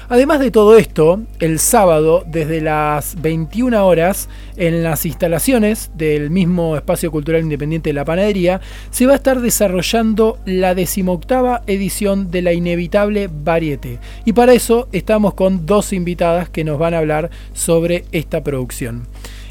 Además de todo esto, el sábado, desde las 21 horas, en las instalaciones del mismo Espacio Cultural Independiente de La Panadería, se va a estar desarrollando la 18ª edición de La Inevitable Varieté. Y para eso estamos con dos invitadas que nos van a hablar sobre esta producción.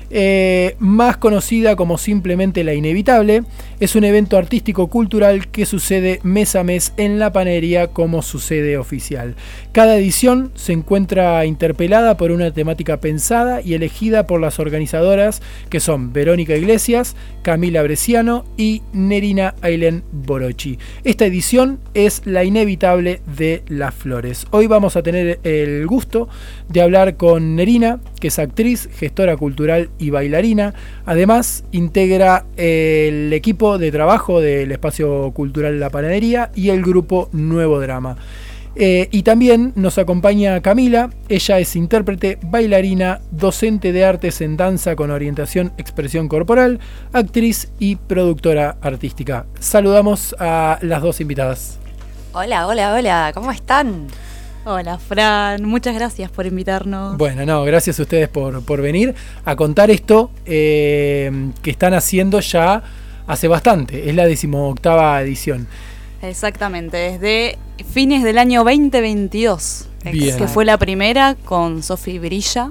Más conocida como simplemente La Inevitable, es un evento artístico-cultural que sucede mes a mes en La Panadería como su sede oficial. Cada edición se encuentra interpelada por una temática pensada y elegida por las organizadoras, que son Verónica Iglesias, Camila Bresciano y Nerina Ailén Borochi. Esta edición es La Inevitable de Las Flores. Hoy vamos a tener el gusto de hablar con Nerina, que es actriz, gestora cultural y bailarina. Además, integra el equipo de trabajo del Espacio Cultural La Panadería y el grupo Nuevo Drama. Y también nos acompaña Camila. Ella es intérprete, bailarina, docente de artes en danza con orientación expresión corporal, actriz y productora artística. Saludamos a las dos invitadas. Hola, ¿cómo están? Hola Fran, muchas gracias por invitarnos. Bueno, no, gracias a ustedes por venir a contar esto que están haciendo ya hace bastante. Es la 18ª edición. Exactamente, desde fines del año 2022, Bien. Que fue la primera con Sofi Brilla.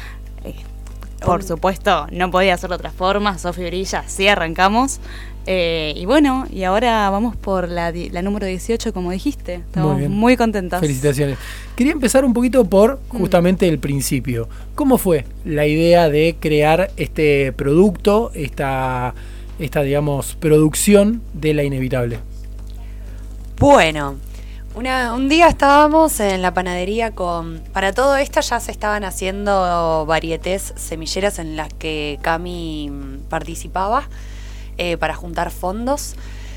Por supuesto, no podía ser de otra forma, Sofi Brilla, sí arrancamos. Y bueno, y ahora vamos por la número 18, como dijiste. Estamos muy contentas. Felicitaciones. Quería empezar un poquito por justamente el principio. ¿Cómo fue la idea de crear este producto, esta digamos, producción de La Inevitable? Bueno, un día estábamos en la panadería para todo esto ya se estaban haciendo varietés semilleras en las que Cami participaba. Para juntar fondos,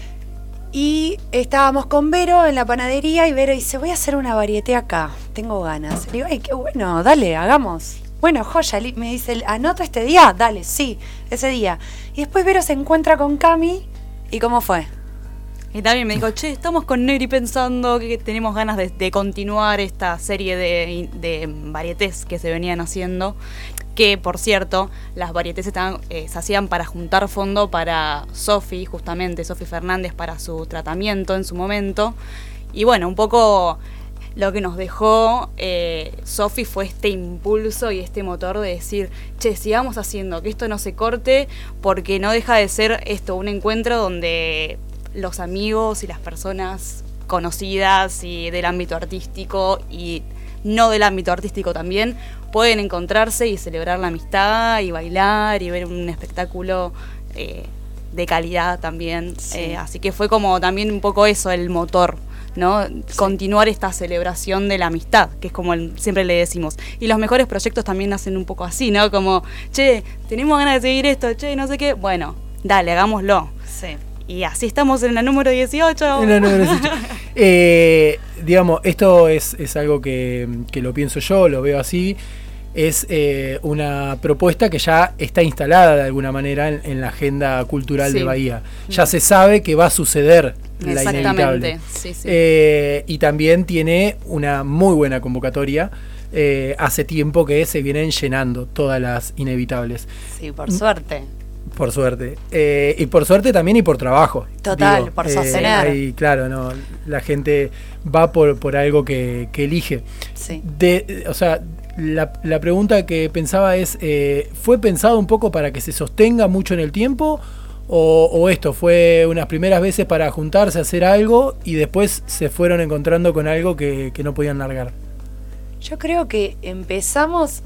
y estábamos con Vero en la panadería y Vero dice, voy a hacer una varieté acá, tengo ganas. Le digo, ay, qué bueno, dale, hagamos. Bueno, joya, me dice, ¿anoto este día? Dale, sí, ese día. Y después Vero se encuentra con Cami, ¿y cómo fue? Y también me dijo, estamos con Negri pensando que tenemos ganas de continuar esta serie de varietés que se venían haciendo. Que, por cierto, las varietés se hacían para juntar fondo para Sofi, justamente, Sofi Fernández, para su tratamiento en su momento. Y bueno, un poco lo que nos dejó Sofi fue este impulso y este motor de decir, sigamos haciendo, que esto no se corte, porque no deja de ser esto, un encuentro donde los amigos y las personas conocidas y del ámbito artístico y no del ámbito artístico también, pueden encontrarse y celebrar la amistad y bailar y ver un espectáculo de calidad también. Sí. Así que fue como también un poco eso el motor, ¿no? Sí. Continuar esta celebración de la amistad, que es como siempre le decimos. Y los mejores proyectos también nacen un poco así, ¿no? Como, tenemos ganas de seguir esto, no sé qué. Bueno, dale, hagámoslo. Sí. Y así estamos en la número 18. En la número 18. Digamos, esto es algo que lo pienso yo, lo veo así. Es una propuesta que ya está instalada de alguna manera en la agenda cultural de Bahía. Ya se sabe que va a suceder La Inevitable. Sí. Y también tiene una muy buena convocatoria. Hace tiempo que se vienen llenando todas las Inevitables. Sí, por suerte. Por suerte. Y por suerte también y por trabajo. Total, por sostener. Claro, no, la gente va por algo que elige. Sí. O sea, la pregunta que pensaba es, ¿fue pensado un poco para que se sostenga mucho en el tiempo? ¿O esto fue unas primeras veces para juntarse, hacer algo y después se fueron encontrando con algo que no podían largar? Yo creo que empezamos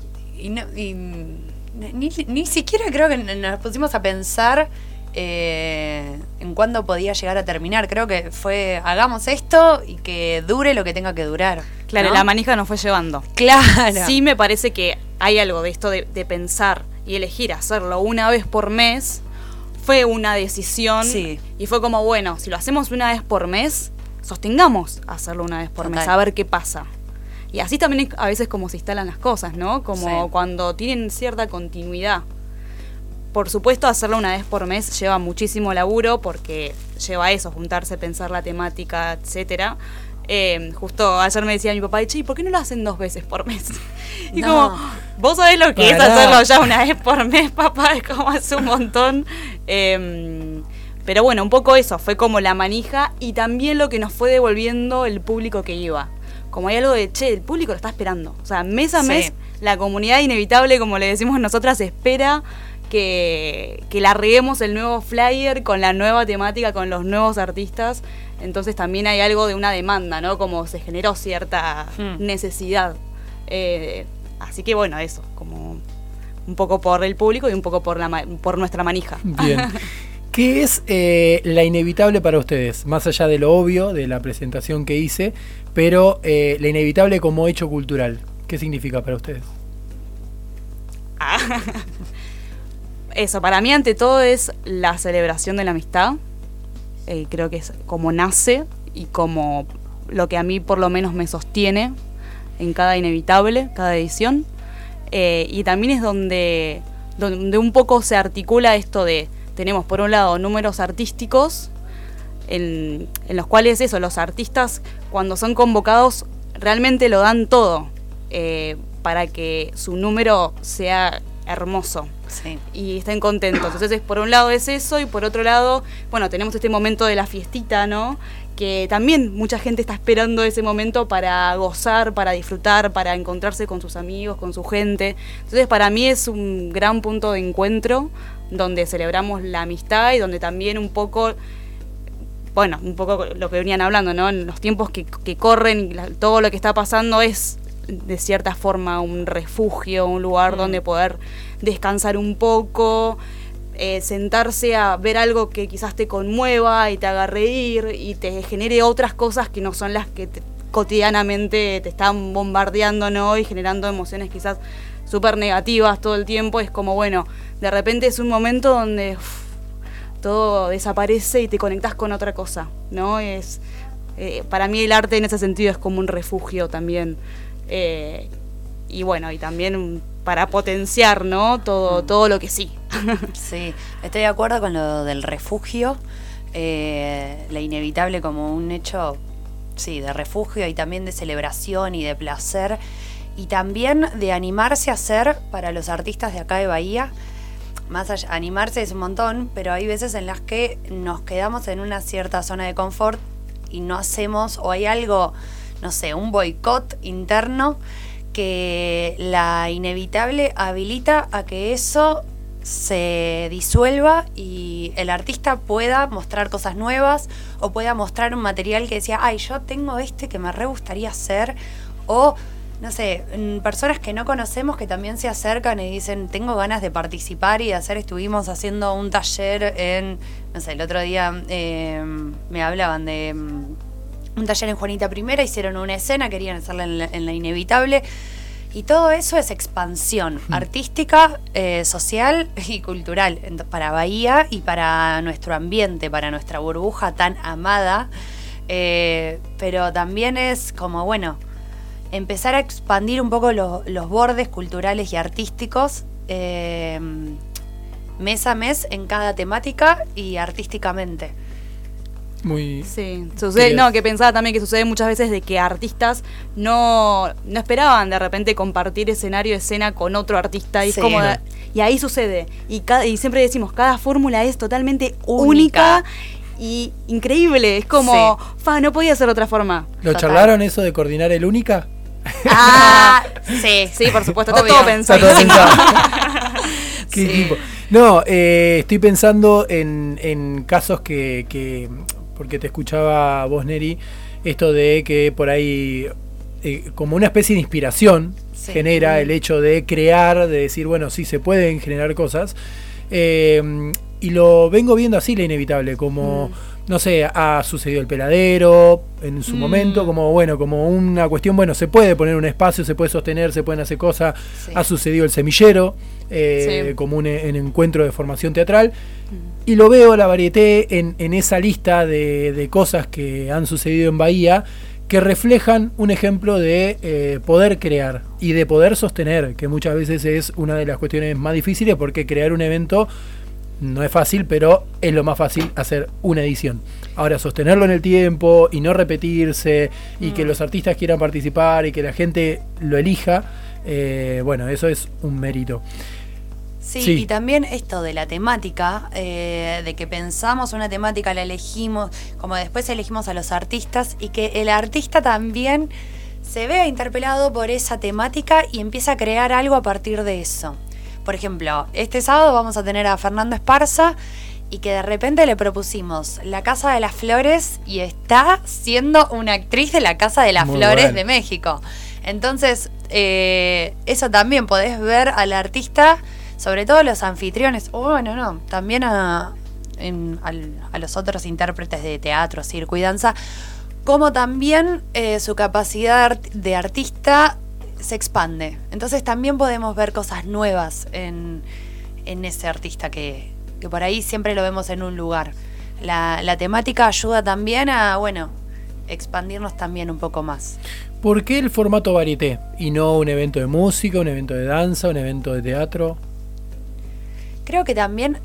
ni siquiera creo que nos pusimos a pensar en cuándo podía llegar a terminar. Creo que fue, hagamos esto y que dure lo que tenga que durar. Claro, ¿no? La manija nos fue llevando. Claro. Sí me parece que hay algo de esto de pensar y elegir hacerlo una vez por mes. Fue una decisión. Sí. Y fue como, bueno, si lo hacemos una vez por mes, sostengamos hacerlo una vez por mes, a ver qué pasa. Y así también a veces como se instalan las cosas, ¿no? Como cuando tienen cierta continuidad. Por supuesto, hacerlo una vez por mes lleva muchísimo laburo porque lleva eso, juntarse, pensar la temática, etcétera. Justo ayer me decía mi papá, che, ¿por qué no lo hacen 2 veces por mes? Y No. como, vos sabés lo que es hacerlo ya una vez por mes, papá, es como hace un montón. Pero bueno, un poco eso, fue como la manija y también lo que nos fue devolviendo el público que iba. Como hay algo de, che, el público lo está esperando. O sea, mes a mes, la comunidad inevitable, como le decimos nosotras, espera que larguemos el nuevo flyer con la nueva temática, con los nuevos artistas. Entonces también hay algo de una demanda, ¿no? Como se generó cierta necesidad. Así que bueno, eso, como un poco por el público y un poco por nuestra manija. Bien. ¿Qué es la inevitable para ustedes? Más allá de lo obvio, de la presentación que hice, pero la inevitable como hecho cultural. ¿Qué significa para ustedes? Eso, para mí ante todo es la celebración de la amistad. Creo que es como nace y como lo que a mí por lo menos me sostiene en cada inevitable, cada edición. Y también es donde un poco se articula esto de, tenemos por un lado números artísticos, en los cuales eso, los artistas cuando son convocados realmente lo dan todo para que su número sea hermoso. Sí. Y estén contentos. Entonces, por un lado es eso, y por otro lado, bueno, tenemos este momento de la fiestita, ¿no? Que también mucha gente está esperando ese momento para gozar, para disfrutar, para encontrarse con sus amigos, con su gente. Entonces, para mí es un gran punto de encuentro donde celebramos la amistad y donde también un poco lo que venían hablando, ¿no? En los tiempos que corren, todo lo que está pasando es de cierta forma un refugio, un lugar donde poder descansar un poco, sentarse a ver algo que quizás te conmueva y te haga reír y te genere otras cosas que no son las que cotidianamente te están bombardeando, ¿no? Y generando emociones quizás súper negativas todo el tiempo. Es como, bueno, de repente es un momento donde todo desaparece y te conectás con otra cosa, ¿no? Para mí el arte en ese sentido es como un refugio también. Y bueno, y también para potenciar, ¿no? Todo lo que sí. Sí, estoy de acuerdo con lo del refugio, la inevitable como un hecho, sí, de refugio y también de celebración y de placer y también de animarse a hacer para los artistas de acá de Bahía. Más allá, animarse es un montón, pero hay veces en las que nos quedamos en una cierta zona de confort y no hacemos, o hay algo, no sé, un boicot interno que la inevitable habilita a que eso se disuelva y el artista pueda mostrar cosas nuevas o pueda mostrar un material que decía, ay, yo tengo que me re gustaría hacer, o no sé, personas que no conocemos que también se acercan y dicen, tengo ganas de participar y de hacer. Estuvimos haciendo un taller no sé, el otro día me hablaban de un taller en Juanita I, hicieron una escena, querían hacerla en la inevitable. Y todo eso es expansión artística, social y cultural para Bahía y para nuestro ambiente, para nuestra burbuja tan amada. Pero también es como, bueno, empezar a expandir un poco los bordes culturales y artísticos mes a mes en cada temática y artísticamente. Muy sí, sucede, que pensaba también que sucede muchas veces de que artistas no esperaban de repente compartir escenario, escena con otro artista y, sí, es como y ahí sucede y siempre decimos, cada fórmula es totalmente única y increíble, es como, sí, no podía ser de otra forma. ¿Lo charlaron eso de coordinar el única? Sí, por supuesto, está todo pensado. ¿Qué equipo? No, estoy pensando en casos que porque te escuchaba vos, Neri, esto de que por ahí como una especie de inspiración genera el hecho de crear, de decir, bueno, sí se pueden generar cosas, y lo vengo viendo así, la inevitable, como no sé, ha sucedido el Peladero en su momento, como bueno, como una cuestión, bueno, se puede poner un espacio, se puede sostener, se pueden hacer cosas, ha sucedido el Semillero, como un encuentro de formación teatral, y lo veo la varieté en esa lista de cosas que han sucedido en Bahía, que reflejan un ejemplo de poder crear y de poder sostener, que muchas veces es una de las cuestiones más difíciles, porque crear un evento No es fácil, pero es lo más fácil hacer una edición. Ahora, sostenerlo en el tiempo y no repetirse, y que los artistas quieran participar y que la gente lo elija, bueno, eso es un mérito. Sí, y también esto de la temática, de que pensamos una temática, la elegimos, como después elegimos a los artistas, y que el artista también se vea interpelado por esa temática y empieza a crear algo a partir de eso. Por ejemplo, este sábado vamos a tener a Fernando Esparza, y que de repente le propusimos La Casa de las Flores y está siendo una actriz de La Casa de las Flores de México. Entonces, eso también podés ver al artista, sobre todo los anfitriones, o bueno, no, también a los otros intérpretes de teatro, circo y danza, como también su capacidad de artista se expande. Entonces también podemos ver cosas nuevas en ese artista que por ahí siempre lo vemos en un lugar. La temática ayuda también a, bueno, expandirnos también un poco más. ¿Por qué el formato varieté y no un evento de música, un evento de danza, un evento de teatro? Creo que también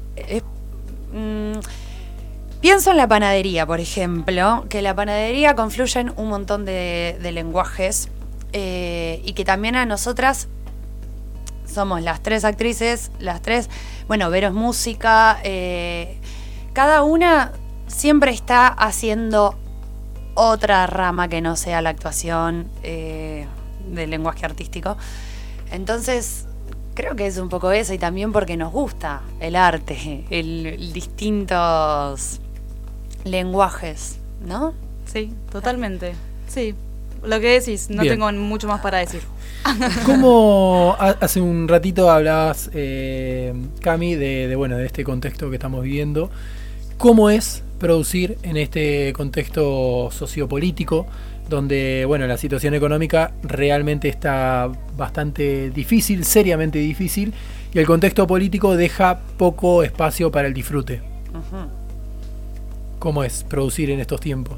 pienso en la panadería, por ejemplo, que la panadería confluyen un montón de lenguajes, y que también a nosotras somos las tres actrices, las tres, bueno, Vero es música, cada una siempre está haciendo otra rama que no sea la actuación, del lenguaje artístico. Entonces, creo que es un poco eso, y también porque nos gusta el arte, el distintos lenguajes, ¿no? Sí, totalmente. Sí, lo que decís, no Bien. tengo mucho más para decir. ¿Cómo hace un ratito hablabas, Cami, de este contexto que estamos viviendo? ¿Cómo es producir en este contexto sociopolítico, donde la situación económica realmente está bastante difícil, seriamente difícil, y el contexto político deja poco espacio para el disfrute? Uh-huh. ¿Cómo es producir en estos tiempos?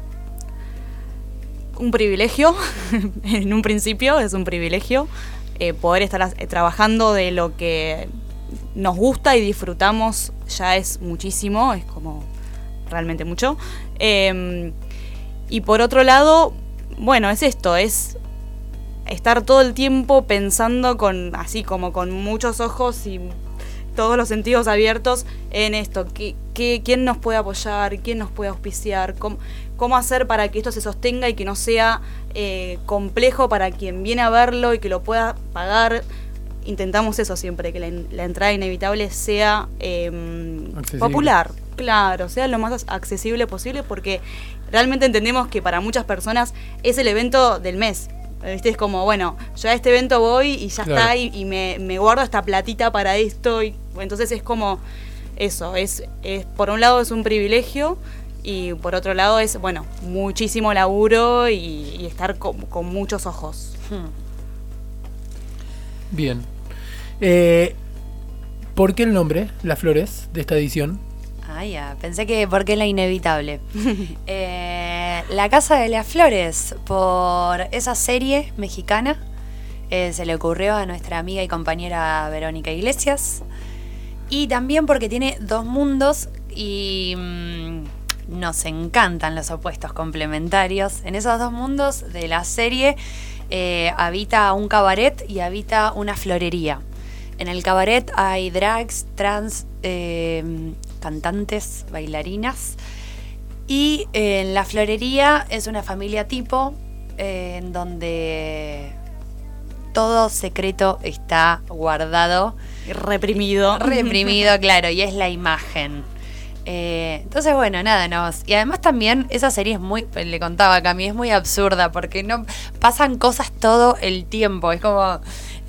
Un privilegio, en un principio es un privilegio poder estar trabajando de lo que nos gusta y disfrutamos, ya es muchísimo, es como realmente mucho. Y por otro lado, bueno, es esto, es estar todo el tiempo pensando así como con muchos ojos y todos los sentidos abiertos en esto, quién nos puede apoyar, quién nos puede auspiciar, cómo hacer para que esto se sostenga y que no sea complejo para quien viene a verlo y que lo pueda pagar. Intentamos eso siempre, que la entrada inevitable sea popular, claro, sea lo más accesible posible, porque realmente entendemos que para muchas personas es el evento del mes. ¿Viste? Es como, bueno, yo a este evento voy y ya claro, está, y me guardo esta platita para esto, y entonces es como eso, es por un lado es un privilegio, y por otro lado es, bueno, muchísimo laburo y estar con muchos ojos. Bien. ¿Por qué el nombre, Las Flores, de esta edición? Ah, ya, pensé que porque es la inevitable. La Casa de las Flores, por esa serie mexicana, se le ocurrió a nuestra amiga y compañera Verónica Iglesias, y también porque tiene dos mundos y nos encantan los opuestos complementarios. En esos dos mundos de la serie habita un cabaret y habita una florería. En el cabaret hay drags, trans, cantantes, bailarinas, y en la florería es una familia tipo, en donde todo secreto está guardado, Reprimido, claro, y es la imagen. Entonces, bueno, nada, y además también esa serie es muy, le contaba a Cami, es muy absurda, porque no pasan cosas todo el tiempo. Es como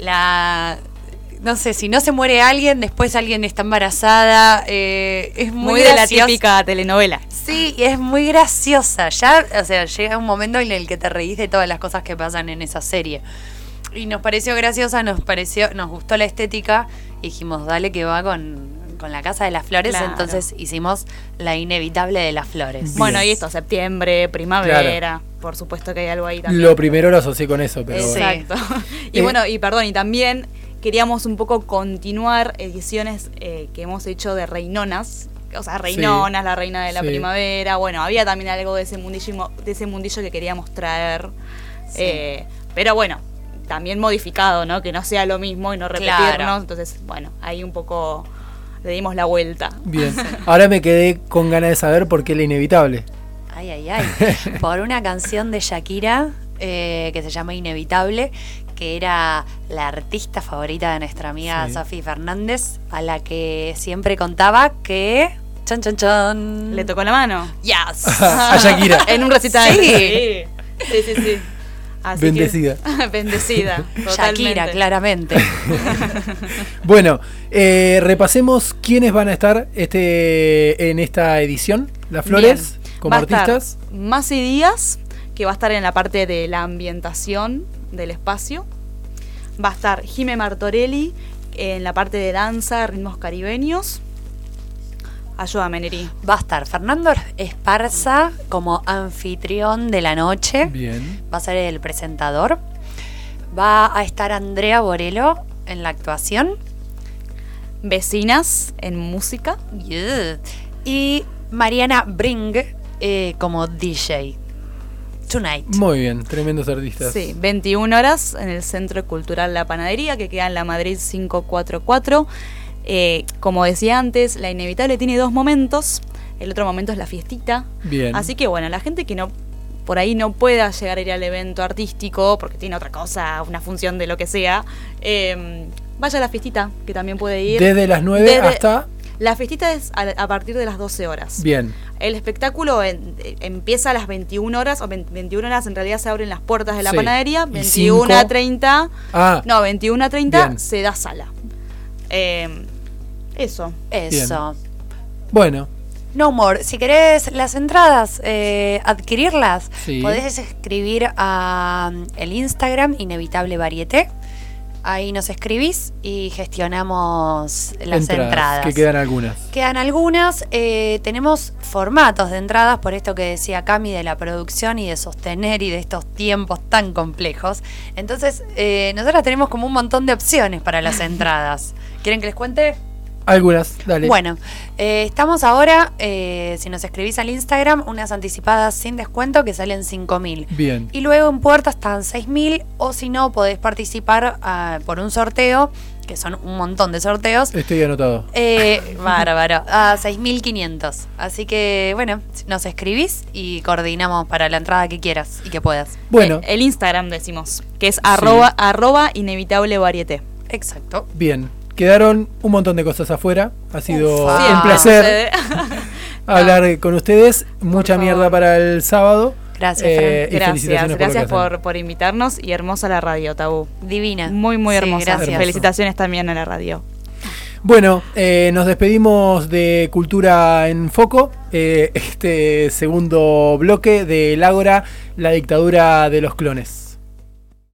no sé, si no se muere alguien, después alguien está embarazada. Es muy de la graciosa. típica telenovela. Sí, y es muy graciosa. Ya, o sea, llega un momento en el que te reís de todas las cosas que pasan en esa serie. Y nos pareció graciosa, nos gustó la estética, y dijimos, dale que va con la Casa de las Flores. Claro. Entonces hicimos La Inevitable de las Flores. Bien. Bueno, y esto, septiembre, primavera, claro. Por supuesto que hay algo ahí también. Lo primero lo asocié con eso, pero... Exacto. Y bueno, y perdón, y también queríamos un poco continuar ediciones que hemos hecho de reinonas. O sea, reinonas, la reina de la primavera. Bueno, había también algo de ese mundillo que queríamos traer. Sí. Pero bueno, también modificado, ¿no? Que no sea lo mismo y no repetirnos. Claro. Entonces, bueno, ahí un poco le dimos la vuelta. Bien. Ahora me quedé con ganas de saber por qué la inevitable. Ay, ay, ay. Por una canción de Shakira que se llama Inevitable, que era la artista favorita de nuestra amiga Sofi Fernández, a la que siempre contaba que... Chan, chan, chan. ¿Le tocó la mano? Yes. A Shakira. En un recital. Sí. Sí. Así Bendecida. Bendecida. Shakira, claramente. Bueno, repasemos quiénes van a estar en esta edición. Las Flores, Bien. como artistas. Masi Díaz, que va a estar en la parte de la ambientación del espacio. Va a estar Jime Martorelli en la parte de danza, ritmos caribeños. Ayúdame, Neri. Va a estar Fernando Esparza como anfitrión de la noche. Bien. Va a ser el presentador. Va a estar Andrea Borello en la actuación. Vecinas en música. Yeah. Y Mariana Bring como DJ. Tonight. Muy bien, tremendos artistas. Sí, 21 horas en el Centro Cultural La Panadería, que queda en la Madrid 544. Como decía antes, La Inevitable tiene 2 momentos. El otro momento es la fiestita. Bien. Así que bueno, la gente que no por ahí no pueda llegar a ir al evento artístico porque tiene otra cosa, una función de lo que sea, vaya a la fiestita, que también puede ir. Desde las 9 hasta... La fiestita es a partir de las 12 horas. Bien. El espectáculo empieza a las 21 horas, o 21 horas en realidad se abren las puertas de la panadería, 21 a 30, no, 21 a 30 se da sala. Eso. Bien. Bueno. No more. Si querés las entradas, adquirirlas, podés escribir a el Instagram Inevitable Varieté. Ahí nos escribís y gestionamos las entradas. Que quedan algunas. Quedan algunas. Tenemos formatos de entradas, por esto que decía Cami de la producción y de sostener y de estos tiempos tan complejos. Entonces, nosotras tenemos como un montón de opciones para las entradas. ¿Quieren que les cuente? Algunas, dale. Bueno, estamos ahora, si nos escribís al Instagram, unas anticipadas sin descuento que salen 5.000. Bien. Y luego en puerta están 6.000, o si no, podés participar por un sorteo, que son un montón de sorteos. Estoy anotado. Bárbaro, a 6.500. Así que, bueno, nos escribís y coordinamos para la entrada que quieras y que puedas. Bueno. El Instagram decimos, que es arroba inevitable varieté. Exacto. Bien. Quedaron un montón de cosas afuera. Ha sido un placer hablar con ustedes. Mucha mierda para el sábado. Gracias, Fran. Gracias por invitarnos y hermosa la radio, Tabú. Divina. Muy hermosa. Gracias. Felicitaciones también a la radio. Bueno, nos despedimos de Cultura en Foco. Este segundo bloque del Ágora, la dictadura de los clones.